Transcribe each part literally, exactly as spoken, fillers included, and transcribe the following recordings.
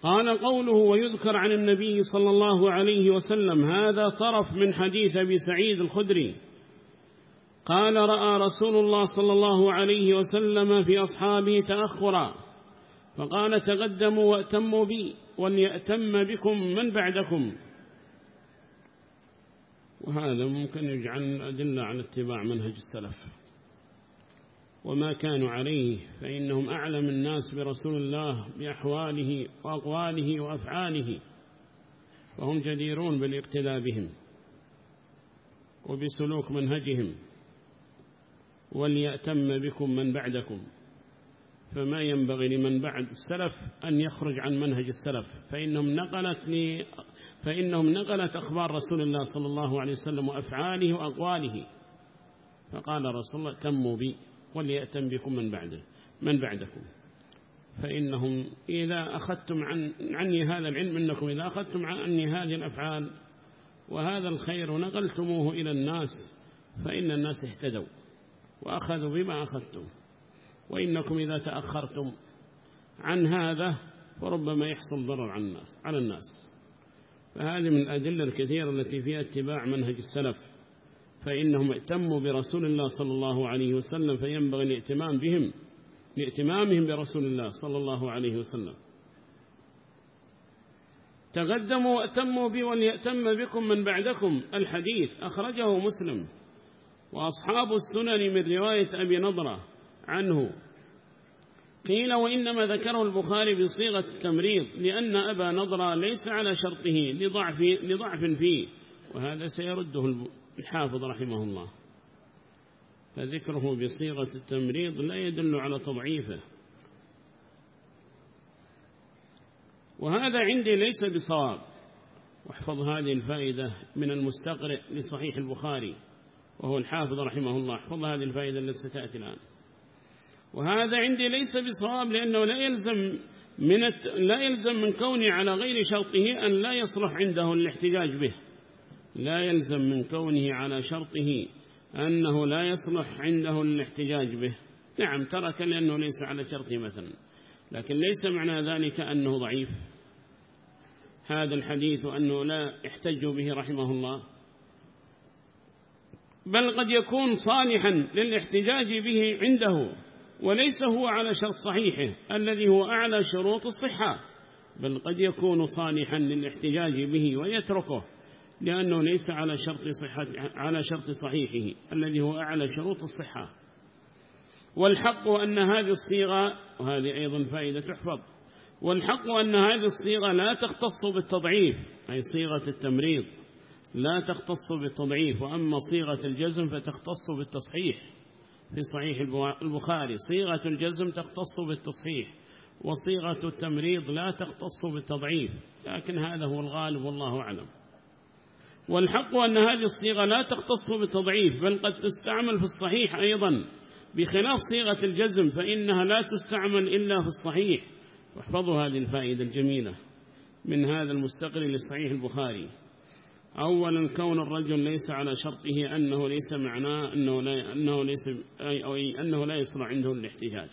قال قوله ويذكر عن النبي صلى الله عليه وسلم، هذا طرف من حديث أبي سعيد الخدري قال رأى رسول الله صلى الله عليه وسلم في أصحابه تأخرا فقال تقدموا وأتموا بي وليأتم بكم من بعدكم. وهذا ممكن يجعل أدلة على اتباع منهج السلف وما كانوا عليه، فإنهم أعلم الناس برسول الله بأحواله وأقواله وأفعاله، وهم جديرون بالاقتداء بهم وبسلوك منهجهم. وليأتم بكم من بعدكم، فما ينبغي لمن بعد السلف أن يخرج عن منهج السلف، فإنهم نقلت, لي فإنهم نقلت أخبار رسول الله صلى الله عليه وسلم وأفعاله وأقواله، فقال رسول الله تموا بي وليأتم بكم من بعده من بعدكم. فإنهم إذا أخذتم عن عني هذا العلم، إنكم إذا أخذتم عني هذه الأفعال وهذا الخير ونقلتموه إلى الناس فإن الناس اهتدوا وأخذوا بما أخذتم، وإنكم إذا تأخرتم عن هذا فربما يحصل ضرر على الناس على الناس. فهذه من الأدلة الكثيرة التي فيها اتباع منهج السلف، فإنهم ائتموا برسول الله صلى الله عليه وسلم، فينبغي الائتمام بهم لائتمامهم برسول الله صلى الله عليه وسلم. تقدموا وأتموا بي وليأتم بكم من بعدكم، الحديث أخرجه مسلم وأصحاب السنن من رواية أبي نضرة عنه. قيل وإنما ذكره البخاري بصيغة التمريض لأن أبا نضرة ليس على شرطه لضعف, لضعف فيه، وهذا سيرده الحافظ رحمه الله، فذكره بصيغة التمريض لا يدل على تضعيفه، وهذا عندي ليس بصواب. واحفظ هذه الفائدة من المستقرئ لصحيح البخاري وهو الحافظ رحمه الله، احفظ هذه الفائدة التي ستأتي الآن. وهذا عندي ليس بصواب لأنه لا يلزم من الت... لا يلزم من كوني على غير شرطه أن لا يصلح عنده الاحتجاج به، لا يلزم من كونه على شرطه أنه لا يصلح عنده الاحتجاج به. نعم ترك لأنه ليس على شرطه مثلا، لكن ليس معنى ذلك أنه ضعيف هذا الحديث وأنه لا يحتج به رحمه الله، بل قد يكون صالحا للاحتجاج به عنده وليس هو على شرط صحيحه الذي هو أعلى شروط الصحة، بل قد يكون صالحا للاحتجاج به ويتركه لأنه ليس على شرط صحة على شرط صحيحه الذي هو أعلى شروط الصحة. والحق أن هذه الصيغة، وهذه أيضا فائدة تحفظ، والحق أن هذه الصيغة لا تختص بالتضعيف، أي صيغة التمريض لا تختص بالتضعيف، وأما صيغة الجزم فتختص بالتصحيح. في صحيح البخاري صيغة الجزم تختص بالتصحيح، وصيغة التمريض لا تختص بالتضعيف، لكن هذا هو الغالب والله أعلم. والحق أن هذه الصيغة لا تختص بالتضعيف، بل قد تستعمل في الصحيح أيضا، بخلاف صيغة الجزم فإنها لا تستعمل إلا في الصحيح. واحفظوا هذه الفائدة الجميلة من هذا المستقر لصحيح البخاري. أولا كون الرجل ليس على شرطه أنه ليس معناه أنه لا, أنه ليس أي أو أي أنه لا يصلح عنده الاحتجاج،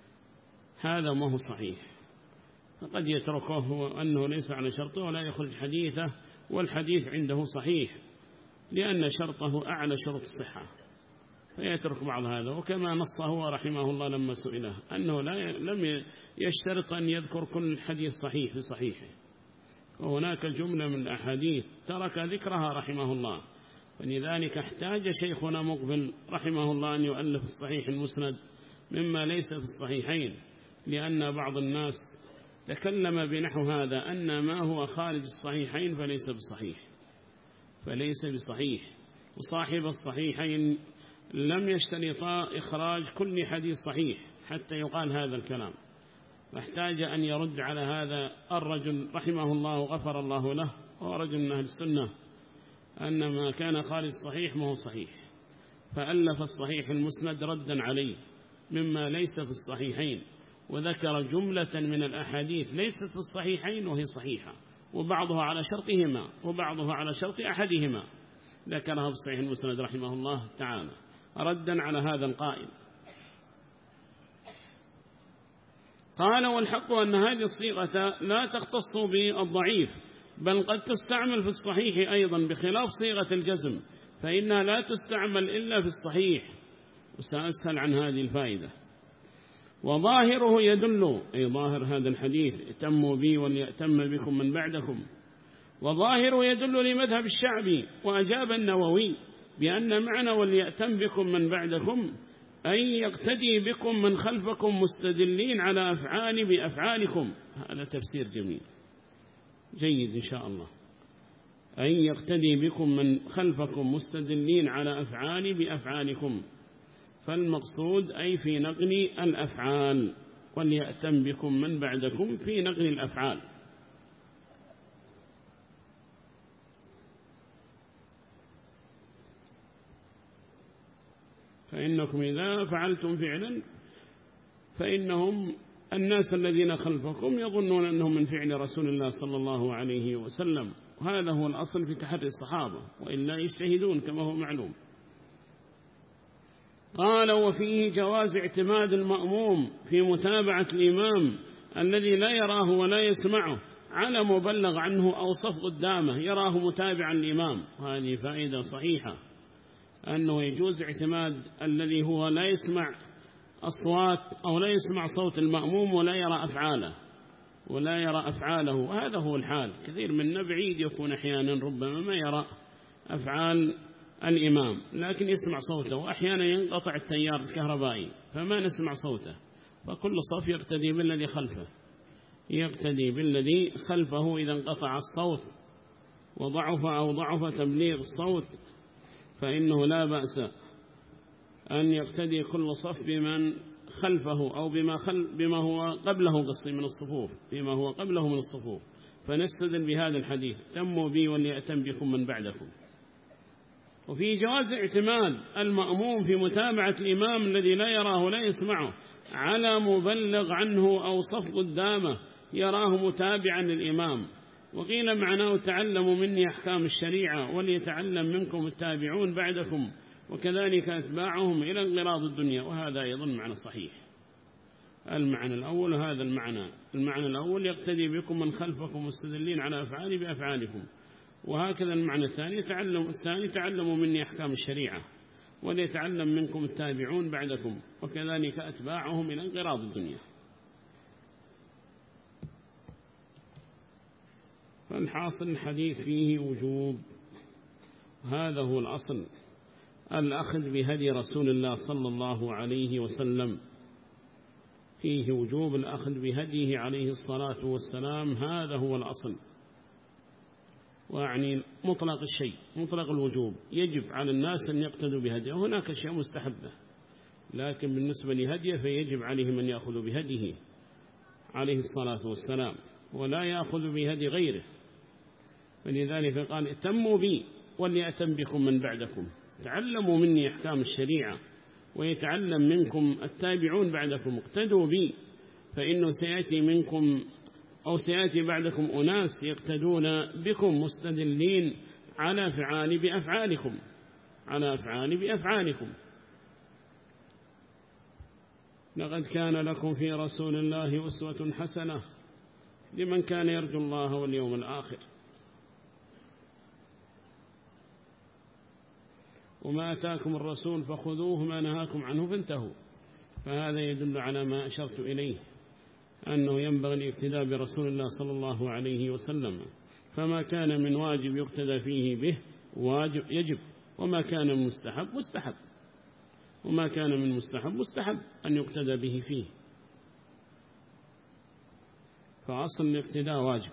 هذا ما هو صحيح، فقد يتركه أنه ليس على شرطه ولا يخرج حديثه، والحديث عنده صحيح لأن شرطه أعلى شرط الصحة، فيترك بعض هذا. وكما نص هو رحمه الله لما سئله أنه لا لم يشترط أن يذكر كل حديث صحيح في صحيحه، وهناك جملة من الأحاديث ترك ذكرها رحمه الله، فلذلك احتاج شيخنا مقبل رحمه الله أن يؤلف الصحيح المسند مما ليس في الصحيحين، لأن بعض الناس تكلم بنحو هذا أن ما هو خارج الصحيحين فليس بصحيح فليس بصحيح وصاحب الصحيحين لم يشترطا إخراج كل حديث صحيح حتى يقال هذا الكلام، فاحتاج أن يرد على هذا الرجل رحمه الله وغفر الله له، هو رجل من أهل السنة، أن ما كان خارج الصحيح ما هو صحيح، فألف الصحيح المسند ردا عليه مما ليس في الصحيحين، وذكر جملة من الأحاديث ليست في الصحيحين وهي صحيحة، وبعضها على شرطهما وبعضها على شرط أحدهما، ذكرها في الصحيح المسند رحمه الله تعالى ردا على هذا القائل. قال والحق أن هذه الصيغة لا تختص بالضعيف، بل قد تستعمل في الصحيح أيضا بخلاف صيغة الجزم، فإنها لا تستعمل إلا في الصحيح. وسأسأل عن هذه الفائدة. وظاهره يدل، أي ظاهر هذا الحديث ائتموا بي وليأتم بكم من بعدكم، وظاهره يدل لمذهب الشعبي. وأجاب النووي بأن معنى وليأتم بكم من بعدكم أن يقتدي بكم من خلفكم مستدلين على أفعال بأفعالكم. هذا تفسير جميل جيد إن شاء الله. أن يقتدي بكم من خلفكم مستدلين على أفعال بأفعالكم، فالمقصود أي في نقل الأفعال، وليأتم بكم من بعدكم في نقل الأفعال. فإنكم إذا فعلتم فعلا فإنهم الناس الذين خلفكم يظنون أنهم من فعل رسول الله صلى الله عليه وسلم. هذا هو الأصل في تحري الصحابة، وإلا يجتهدون كما هو معلوم. قال وفيه جواز اعتماد المأموم في متابعة الإمام الذي لا يراه ولا يسمعه على مبلغ عنه أو صف قدامه يراه متابعا الإمام. هذه فائدة صحيحة، أنه يجوز اعتماد الذي هو لا يسمع أصوات أو لا يسمع صوت المأموم ولا يرى أفعاله ولا يرى أفعاله. وهذا هو الحال، كثير منا بعيد يكون أحيانا ربما ما يرى أفعال الإمام لكن يسمع صوته، وأحيانا ينقطع التيار الكهربائي فما نسمع صوته، فكل صف يقتدي بالذي خلفه يقتدي بالذي خلفه إذا انقطع الصوت وضعف أو ضعف تبليغ الصوت، فإنه لا بأس أن يقتدي كل صف بمن خلفه أو بما, خل بما هو قبله قصي من الصفوف بما هو قبله من الصفوف. فنستدل بهذا الحديث تموا بي وليأتم بكم من بعدكم. وفي جواز اعتماد المأموم في متابعة الإمام الذي لا يراه ولا يسمعه على مبلغ عنه أو صف قدامه يراه متابعا للإمام. وقيل معناه تعلموا مني أحكام الشريعة وليتعلم منكم التابعون بعدكم وكذلك أتباعهم إلى انقراض الدنيا. وهذا أيضا معنى صحيح. المعنى الأول هذا المعنى المعنى الأول يقتدي بكم من خلفكم مستدلين على أفعال بأفعالكم، وهكذا المعنى الثاني تعلم الثاني تعلموا مني أحكام الشريعة وليتعلم منكم التابعون بعدكم وكذلك أتباعهم إلى انقراض الدنيا. فالحاصل الحديث فيه وجوب، هذا هو الأصل، الأخذ بهدي رسول الله صلى الله عليه وسلم، فيه وجوب الأخذ بهديه عليه الصلاة والسلام، هذا هو الأصل. ويعني مطلق الشيء مطلق الوجوب، يجب على الناس أن يقتدوا بهديه. هناك شيء مستحبة، لكن بالنسبة لهديه فيجب عليهم أن يأخذوا بهديه عليه الصلاة والسلام ولا يأخذ بهدي غيره. فلذلك قال اتموا بي وليأتم بكم من بعدكم، تعلموا مني أحكام الشريعة ويتعلم منكم التابعون بعدكم، اقتدوا بي فإنه سيأتي منكم أو سيأتي بعدكم أناس يقتدون بكم مستدلين على أفعال بأفعالكم على أفعال بأفعالكم. لقد كان لكم في رسول الله أسوة حسنة لمن كان يرجو الله واليوم الآخر. وما أتاكم الرسول فخذوه ما نهاكم عنه فانتهوا. فهذا يدل على ما أشرت إليه، أنه ينبغي الاقتداء برسول الله صلى الله عليه وسلم، فما كان من واجب يقتدى فيه به واجب يجب، وما كان من مستحب مستحب وما كان من مستحب مستحب أن يقتدى به فيه. فأصل الاقتداء واجب.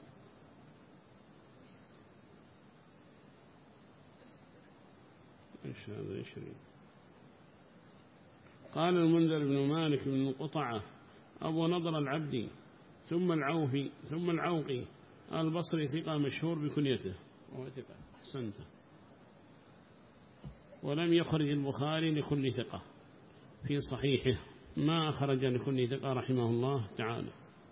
إيش هذا يشري؟ قال المنذر بن مالك بن قطعة أبو نضر العبدي ثم العوفي ثم العوقي البصري ثقة مشهور بكنيته وهو ثقة أحسنت، ولم يخرج البخاري لكل ثقة في صحيحه، ما أخرج لكل ثقة رحمه الله تعالى،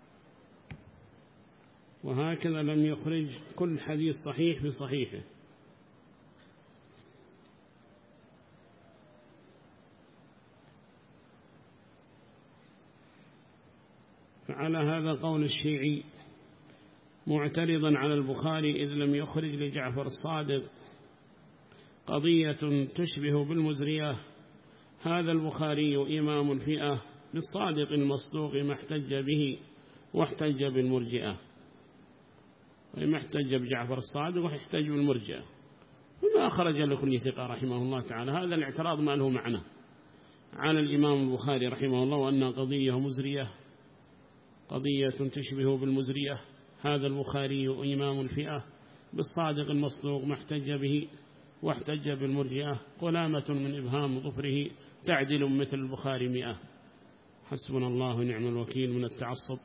وهكذا لم يخرج كل حديث صحيح في صحيحه. على هذا قول الشيعي معترضا على البخاري إذ لم يخرج لجعفر الصادق قضية تشبه بالمزرية. هذا البخاري إمام الفئة بالصادق المصدوق ما احتج به واحتج بالمرجئة، وما احتج بجعفر الصادق واحتج بالمرجئة، وما أخرج لكل ثقة رحمه الله تعالى. هذا الاعتراض ما له معنى على الإمام البخاري رحمه الله، وأن قضية مزرية قضية تشبه بالمزرية. هذا البخاري إمام الفئة بالصادق المصدوق ما احتج به واحتج بالمرجئة، قلامة من إبهام ظفره تعدل مثل البخاري مئة. حسبنا الله ونعم الوكيل من التعصب.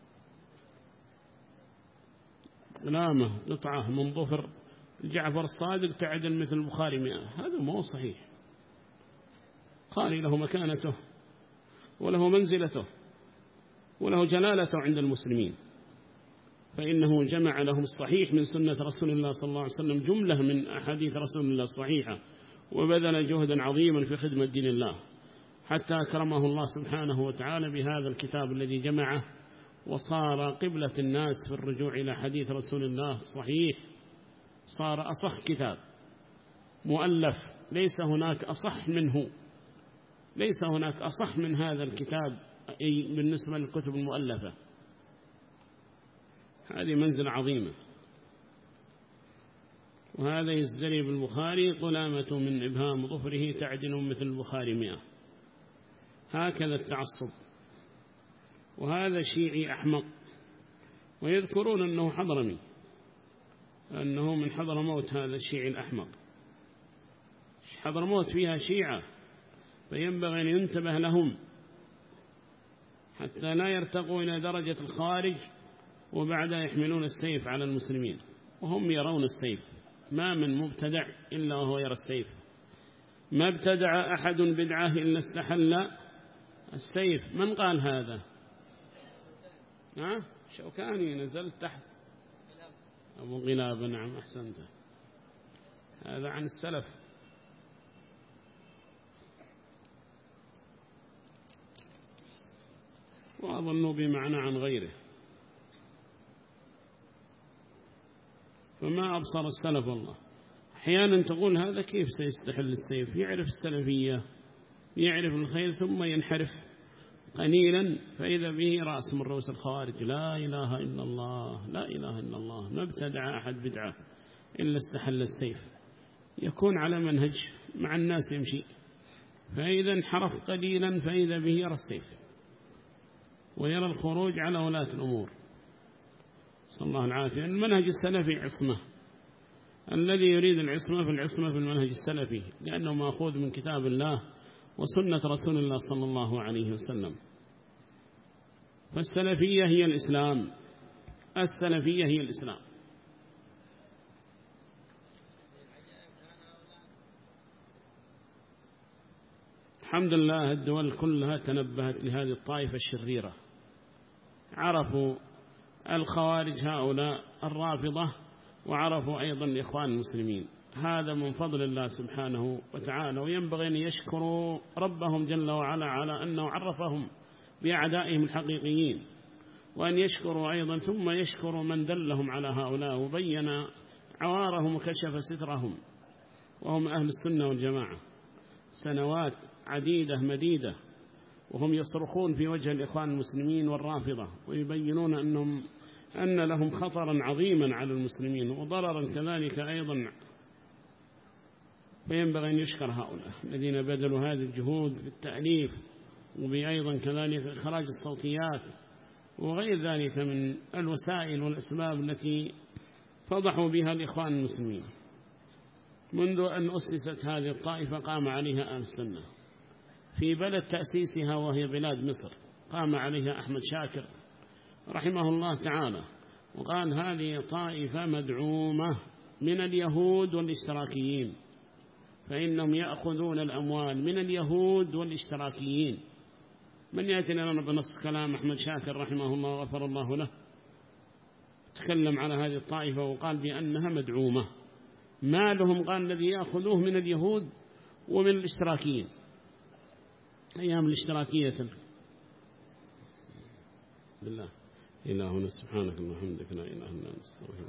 قلامة قطعة من ظفر جعفر الصادق تعدل مثل البخاري مئة، هذا ما هو صحيح. البخاري له مكانته وله منزلته وله جلالته عند المسلمين، فإنه جمع لهم الصحيح من سنة رسول الله صلى الله عليه وسلم جملة من أحاديث رسول الله الصحيحة، وبذل جهدا عظيما في خدمة دين الله حتى أكرمه الله سبحانه وتعالى بهذا الكتاب الذي جمعه، وصار قبلة الناس في الرجوع إلى حديث رسول الله الصحيح. صار أصح كتاب مؤلف، ليس هناك أصح منه، ليس هناك أصح من هذا الكتاب أي بالنسبة للكتب المؤلفة. هذه منزلة عظيمة. وهذا يزدري بالبخاري قلامة من إبهام ظفره تعدل مثل البخاري مئة. هكذا التعصب. وهذا شيعي أحمق، ويذكرون أنه حضرمي، أنه من حضرموت. هذا الشيعي الأحمق، حضرموت فيها شيعة، فينبغي أن ينتبه لهم حتى لا يرتقوا إلى درجة الخارج وبعدها يحملون السيف على المسلمين، وهم يرون السيف. ما من مبتدع إلا وهو يرى السيف. ما ابتدع أحد بدعة إلا استحل السيف. من قال هذا؟ ها؟ شوكاني نزل تحت أبو غلاب. نعم أحسنت، هذا عن السلف. وأظنوا بمعنى عن غيره. فما أبصر السلف والله. أحيانا تقول هذا كيف سيستحل السيف؟ يعرف السلفية، يعرف الخير، ثم ينحرف قليلا فإذا به رأس من رؤوس الخوارج. لا إله إلا الله، لا إله إلا الله. ما ابتدع أحد بدعة إلا استحل السيف. يكون على منهج مع الناس يمشي، فإذا انحرف قليلا فإذا به يرى السيف ويرى الخروج على ولاة الأمور. صلى الله العافية. المنهج السلفي عصمة. الذي يريد العصمة في العصمة في المنهج السلفي، لأنه مأخوذ من كتاب الله وسنة رسول الله صلى الله عليه وسلم. فالسلفية هي الإسلام، السلفية هي الإسلام. الحمد لله الدول كلها تنبهت لهذه الطائفة الشريرة، عرفوا الخوارج هؤلاء الرافضة، وعرفوا أيضا الإخوان المسلمين. هذا من فضل الله سبحانه وتعالى، وينبغي أن يشكروا ربهم جل وعلا على أنه عرفهم بأعدائهم الحقيقيين، وأن يشكروا أيضا ثم يشكروا من دلهم على هؤلاء وبين عوارهم وكشف سترهم، وهم أهل السنة والجماعة. سنوات عديدة مديدة وهم يصرخون في وجه الإخوان المسلمين والرافضة، ويبينون أنهم أن لهم خطرا عظيما على المسلمين وضررا كذلك أيضا. فينبغي أن يشكر هؤلاء الذين بذلوا هذه الجهود في التأليف، وبأيضا كذلك إخراج الصوتيات وغير ذلك من الوسائل والأسباب التي فضحوا بها الإخوان المسلمين. منذ أن أسست هذه الطائفة قام عليها أهل السنة في بلد تأسيسها وهي بلاد مصر، قام عليها أحمد شاكر رحمه الله تعالى، وقال هذه طائفة مدعومة من اليهود والاشتراكيين، فإنهم يأخذون الأموال من اليهود والاشتراكيين. من يأتي لنا بنص كلام أحمد شاكر رحمه الله وغفر الله له، تكلم على هذه الطائفة وقال بأنها مدعومة. مالهم قال الذي يأخذوه من اليهود ومن الاشتراكيين، أيام الاشتراكية بالله. إلهنا سبحانك اللهم وبحمدك لا إله إلا أنت استغفرك.